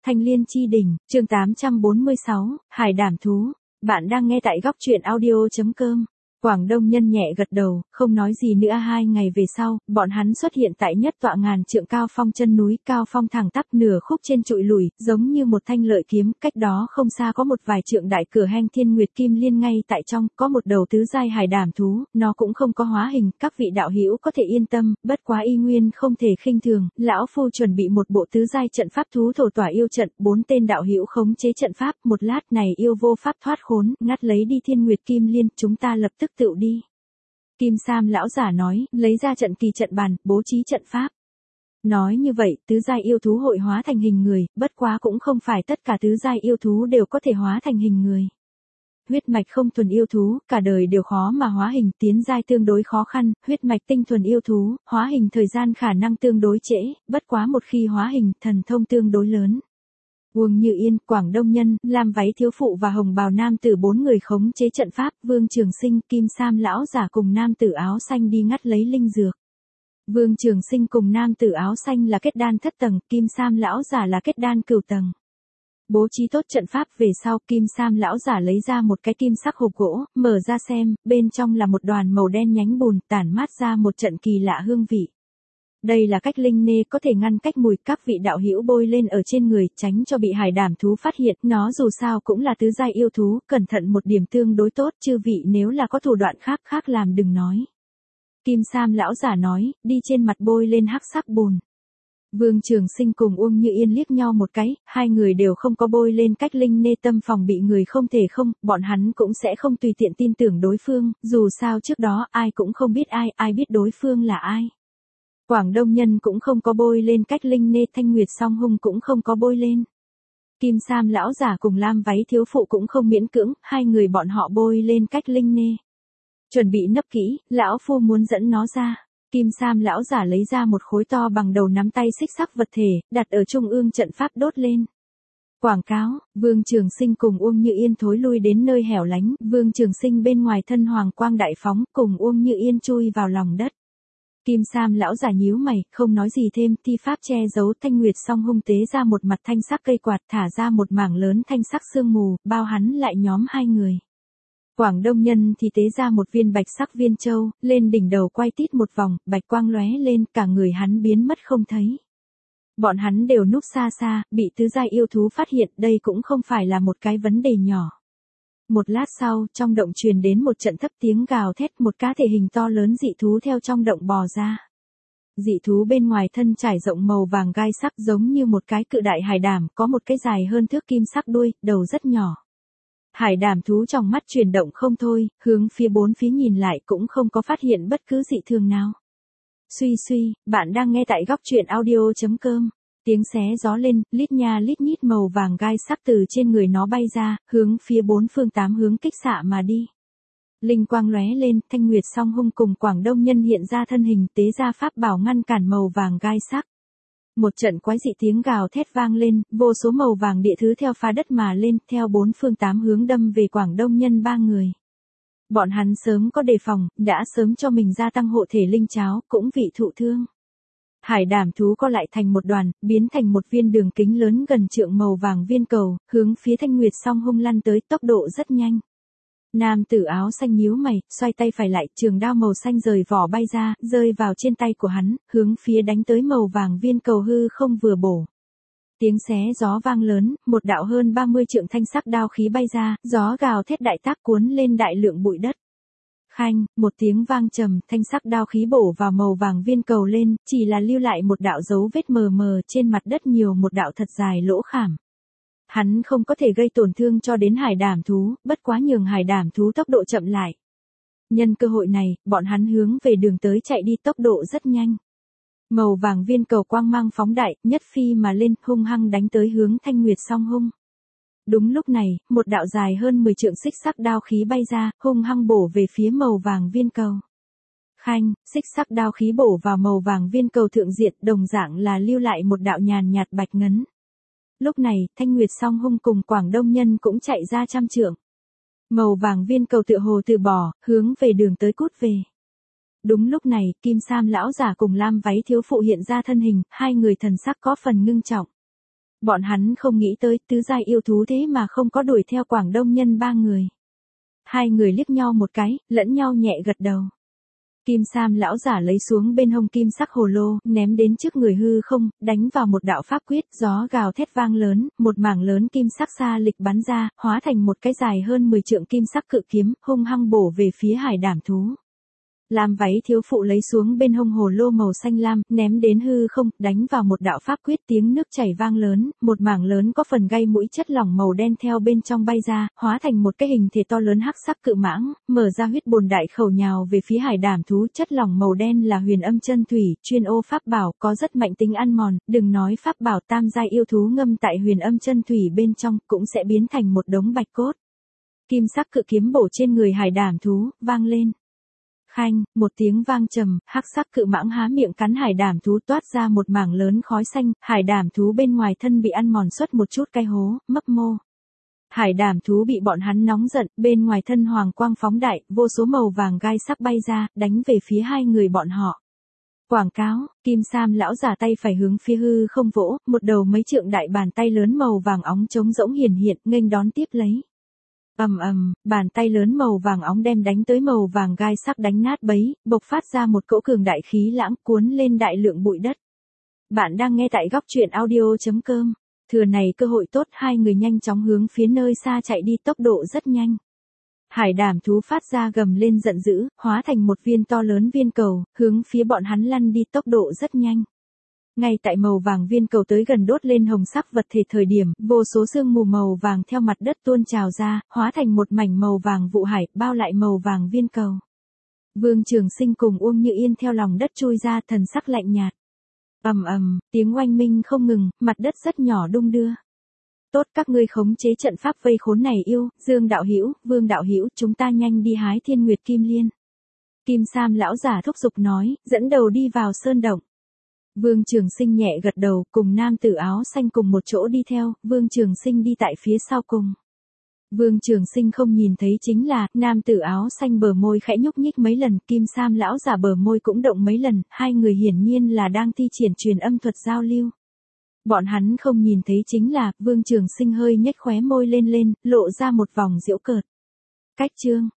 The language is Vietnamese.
Thanh Liên Chi Đỉnh, chương 846, Hải Đảm Thú. Bạn đang nghe tại góc truyện audio.com. Quảng Đông Nhân nhẹ gật đầu, không nói gì nữa. 2 ngày về sau, bọn hắn xuất hiện tại nhất tọa ngàn trượng cao phong chân núi. Cao phong thẳng tắp nửa khúc trên trụi lùi, giống như một thanh lợi kiếm. Cách đó không xa có một vài trượng đại cửa hang Thiên Nguyệt Kim Liên, ngay tại trong có một đầu tứ giai hải đảm thú. Nó cũng không có hóa hình, các vị đạo hữu có thể yên tâm, bất quá y nguyên không thể khinh thường. Lão phu chuẩn bị một bộ tứ giai trận pháp thú thổ tỏa yêu trận, 4 tên đạo hữu khống chế trận pháp. Một lát này yêu vô pháp thoát khốn, ngắt lấy đi Thiên Nguyệt Kim Liên, chúng ta lập tức tựu đi. Kim Sam lão giả nói, lấy ra trận kỳ trận bàn, bố trí trận pháp. Nói như vậy, tứ giai yêu thú hội hóa thành hình người, bất quá cũng không phải tất cả tứ giai yêu thú đều có thể hóa thành hình người. Huyết mạch không thuần yêu thú, cả đời đều khó mà hóa hình, tiến giai tương đối khó khăn. Huyết mạch tinh thuần yêu thú, hóa hình thời gian khả năng tương đối trễ, bất quá một khi hóa hình, thần thông tương đối lớn. Uông Như Yên, Quảng Đông Nhân, Lam Váy thiếu phụ và Hồng Bào nam tử 4 người khống chế trận pháp. Vương Trường Sinh, Kim Sam lão giả cùng nam tử áo xanh đi ngắt lấy linh dược. Vương Trường Sinh cùng nam tử áo xanh là kết đan thất tầng, Kim Sam lão giả là kết đan cửu tầng. Bố trí tốt trận pháp về sau, Kim Sam lão giả lấy ra một cái kim sắc hộp gỗ, mở ra xem, bên trong là một đoàn màu đen nhánh bùn, tản mát ra một trận kỳ lạ hương vị. Đây là cách linh nê có thể ngăn cách mùi, các vị đạo hữu bôi lên ở trên người, tránh cho bị hải đảm thú phát hiện. Nó dù sao cũng là tứ giai yêu thú, cẩn thận một điểm tương đối tốt. Chư vị nếu là có thủ đoạn khác làm đừng nói. Kim Sam lão giả nói, đi trên mặt bôi lên hắc sắc bùn. Vương Trường Sinh cùng Uông Như Yên liếc nhau một cái, hai người đều không có bôi lên cách linh nê, tâm phòng bị người không thể không, bọn hắn cũng sẽ không tùy tiện tin tưởng đối phương, dù sao trước đó ai cũng không biết ai biết đối phương là ai. Quảng Đông Nhân cũng không có bôi lên cách linh nê, Thanh Nguyệt Song Hung cũng không có bôi lên. Kim Sam lão giả cùng Lam Váy thiếu phụ cũng không miễn cưỡng, hai người bọn họ bôi lên cách linh nê. Chuẩn bị nấp kỹ, lão phu muốn dẫn nó ra. Kim Sam lão giả lấy ra một khối to bằng đầu nắm tay xích sắc vật thể, đặt ở trung ương trận pháp đốt lên. Quảng cáo, Vương Trường Sinh cùng Uông Như Yên thối lui đến nơi hẻo lánh, Vương Trường Sinh bên ngoài thân hoàng quang đại phóng, cùng Uông Như Yên chui vào lòng đất. Kim Sam lão giả nhíu mày, không nói gì thêm, thi pháp che giấu. Thanh Nguyệt Song Hung tế ra một mặt thanh sắc cây quạt, thả ra một mảng lớn thanh sắc sương mù, bao hắn lại nhóm hai người. Quảng Đông Nhân thì tế ra một viên bạch sắc viên châu, lên đỉnh đầu quay tít một vòng, bạch quang lóe lên, cả người hắn biến mất không thấy. Bọn hắn đều núp xa xa, bị tứ giai yêu thú phát hiện, đây cũng không phải là một cái vấn đề nhỏ. Một lát sau, trong động truyền đến một trận thấp tiếng gào thét, một cá thể hình to lớn dị thú theo trong động bò ra. Dị thú bên ngoài thân trải rộng màu vàng gai sắc, giống như một cái cự đại hải đảm, có một cái dài hơn thước kim sắc đuôi, đầu rất nhỏ. Hải đảm thú trong mắt chuyển động không thôi, hướng phía bốn phía nhìn lại cũng không có phát hiện bất cứ dị thường nào. Suy, bạn đang nghe tại góc truyện audio.com. Tiếng xé gió lên, lít nha lít nhít màu vàng gai sắc từ trên người nó bay ra, hướng phía 4 phương 8 hướng kích xạ mà đi. Linh quang lóe lên, Thanh Nguyệt Song Hung cùng Quảng Đông Nhân hiện ra thân hình, tế ra pháp bảo ngăn cản màu vàng gai sắc. Một trận quái dị tiếng gào thét vang lên, vô số màu vàng địa thứ theo phá đất mà lên, theo 4 phương 8 hướng đâm về Quảng Đông Nhân 3 người. Bọn hắn sớm có đề phòng, đã sớm cho mình gia tăng hộ thể linh cháo, cũng vị thụ thương. Hải đảm thú co lại thành một đoàn, biến thành một viên đường kính lớn gần trượng màu vàng viên cầu, hướng phía Thanh Nguyệt Song Hung lăn tới, tốc độ rất nhanh. Nam tử áo xanh nhíu mày, xoay tay phải lại, trường đao màu xanh rời vỏ bay ra, rơi vào trên tay của hắn, hướng phía đánh tới màu vàng viên cầu hư không vừa bổ. Tiếng xé gió vang lớn, một đạo hơn 30 trượng thanh sắc đao khí bay ra, gió gào thét đại tác cuốn lên đại lượng bụi đất. Khanh, một tiếng vang trầm, thanh sắc đao khí bổ vào màu vàng viên cầu lên, chỉ là lưu lại một đạo dấu vết mờ mờ trên mặt đất, nhiều một đạo thật dài lỗ khảm. Hắn không có thể gây tổn thương cho đến hải đảm thú, bất quá nhường hải đảm thú tốc độ chậm lại. Nhân cơ hội này, bọn hắn hướng về đường tới chạy đi, tốc độ rất nhanh. Màu vàng viên cầu quang mang phóng đại, nhất phi mà lên, hung hăng đánh tới hướng Thanh Nguyệt Song Hung. Đúng lúc này, một đạo dài hơn 10 trượng xích sắc đao khí bay ra, hung hăng bổ về phía màu vàng viên cầu. Khanh, xích sắc đao khí bổ vào màu vàng viên cầu thượng diện, đồng dạng là lưu lại một đạo nhàn nhạt bạch ngấn. Lúc này, Thanh Nguyệt Song Hung cùng Quảng Đông Nhân cũng chạy ra trăm trượng. Màu vàng viên cầu tựa hồ từ bỏ, hướng về đường tới cút về. Đúng lúc này, Kim Sam lão giả cùng Lam Váy thiếu phụ hiện ra thân hình, hai người thần sắc có phần ngưng trọng. Bọn hắn không nghĩ tới tứ giai yêu thú thế mà không có đuổi theo Quảng Đông Nhân ba người. Hai người liếc nhau một cái, lẫn nhau nhẹ gật đầu. Kim Sam lão giả lấy xuống bên hông kim sắc hồ lô, ném đến trước người hư không, đánh vào một đạo pháp quyết, gió gào thét vang lớn, một mảng lớn kim sắc xa lịch bắn ra, hóa thành một cái dài hơn 10 trượng kim sắc cự kiếm, hung hăng bổ về phía hải đảm thú. Lam váy thiếu phụ lấy xuống bên hông hồ lô màu xanh lam, ném đến hư không, đánh vào một đạo pháp quyết, tiếng nước chảy vang lớn, một mảng lớn có phần gây mũi chất lỏng màu đen theo bên trong bay ra, hóa thành một cái hình thể to lớn hắc sắc cự mãng, mở ra huyết bồn đại khẩu nhào về phía hải đảm thú. Chất lỏng màu đen là huyền âm chân thủy, chuyên ô pháp bảo, có rất mạnh tính ăn mòn, đừng nói pháp bảo tam giai yêu thú ngâm tại huyền âm chân thủy bên trong, cũng sẽ biến thành một đống bạch cốt. Kim sắc cự kiếm bổ trên người hải đảm thú, vang lên. Khanh, một tiếng vang trầm, hắc sắc cự mãng há miệng cắn hải đảm thú, toát ra một mảng lớn khói xanh, hải đảm thú bên ngoài thân bị ăn mòn xuất một chút cái hố, mấp mô. Hải đảm thú bị bọn hắn nóng giận, bên ngoài thân hoàng quang phóng đại, vô số màu vàng gai sắc bay ra, đánh về phía hai người bọn họ. Quảng cáo, Kim Sam lão giả tay phải hướng phía hư không vỗ, một đầu mấy trượng đại bàn tay lớn màu vàng óng trống rỗng hiển hiện, nghênh đón tiếp lấy. Bàn tay lớn màu vàng óng đem đánh tới màu vàng gai sắc đánh nát bấy, bộc phát ra một cỗ cường đại khí lãng cuốn lên đại lượng bụi đất. Bạn đang nghe tại góc truyện audio.com. Thừa này cơ hội tốt, hai người nhanh chóng hướng phía nơi xa chạy đi, tốc độ rất nhanh. Hải đảm thú phát ra gầm lên giận dữ, hóa thành một viên to lớn viên cầu, hướng phía bọn hắn lăn đi, tốc độ rất nhanh. Ngay tại màu vàng viên cầu tới gần đốt lên hồng sắc vật thể thời điểm, vô số sương mù màu vàng theo mặt đất tuôn trào ra, hóa thành một mảnh màu vàng vụ hải, bao lại màu vàng viên cầu. Vương Trường Sinh cùng Uông Như Yên theo lòng đất chui ra, thần sắc lạnh nhạt. Tiếng oanh minh không ngừng, mặt đất rất nhỏ đung đưa. Tốt, các ngươi khống chế trận pháp vây khốn này yêu, Dương đạo hữu, Vương đạo hữu, chúng ta nhanh đi hái Thiên Nguyệt Kim Liên. Kim Sam lão giả thúc giục nói, dẫn đầu đi vào sơn động. Vương Trường Sinh nhẹ gật đầu, cùng nam tử áo xanh cùng một chỗ đi theo, Vương Trường Sinh đi tại phía sau cùng. Vương Trường Sinh không nhìn thấy chính là, nam tử áo xanh bờ môi khẽ nhúc nhích mấy lần, Kim Sam lão giả bờ môi cũng động mấy lần, hai người hiển nhiên là đang thi triển truyền âm thuật giao lưu. Bọn hắn không nhìn thấy chính là, Vương Trường Sinh hơi nhếch khóe môi lên, lộ ra một vòng giễu cợt. Cách chương,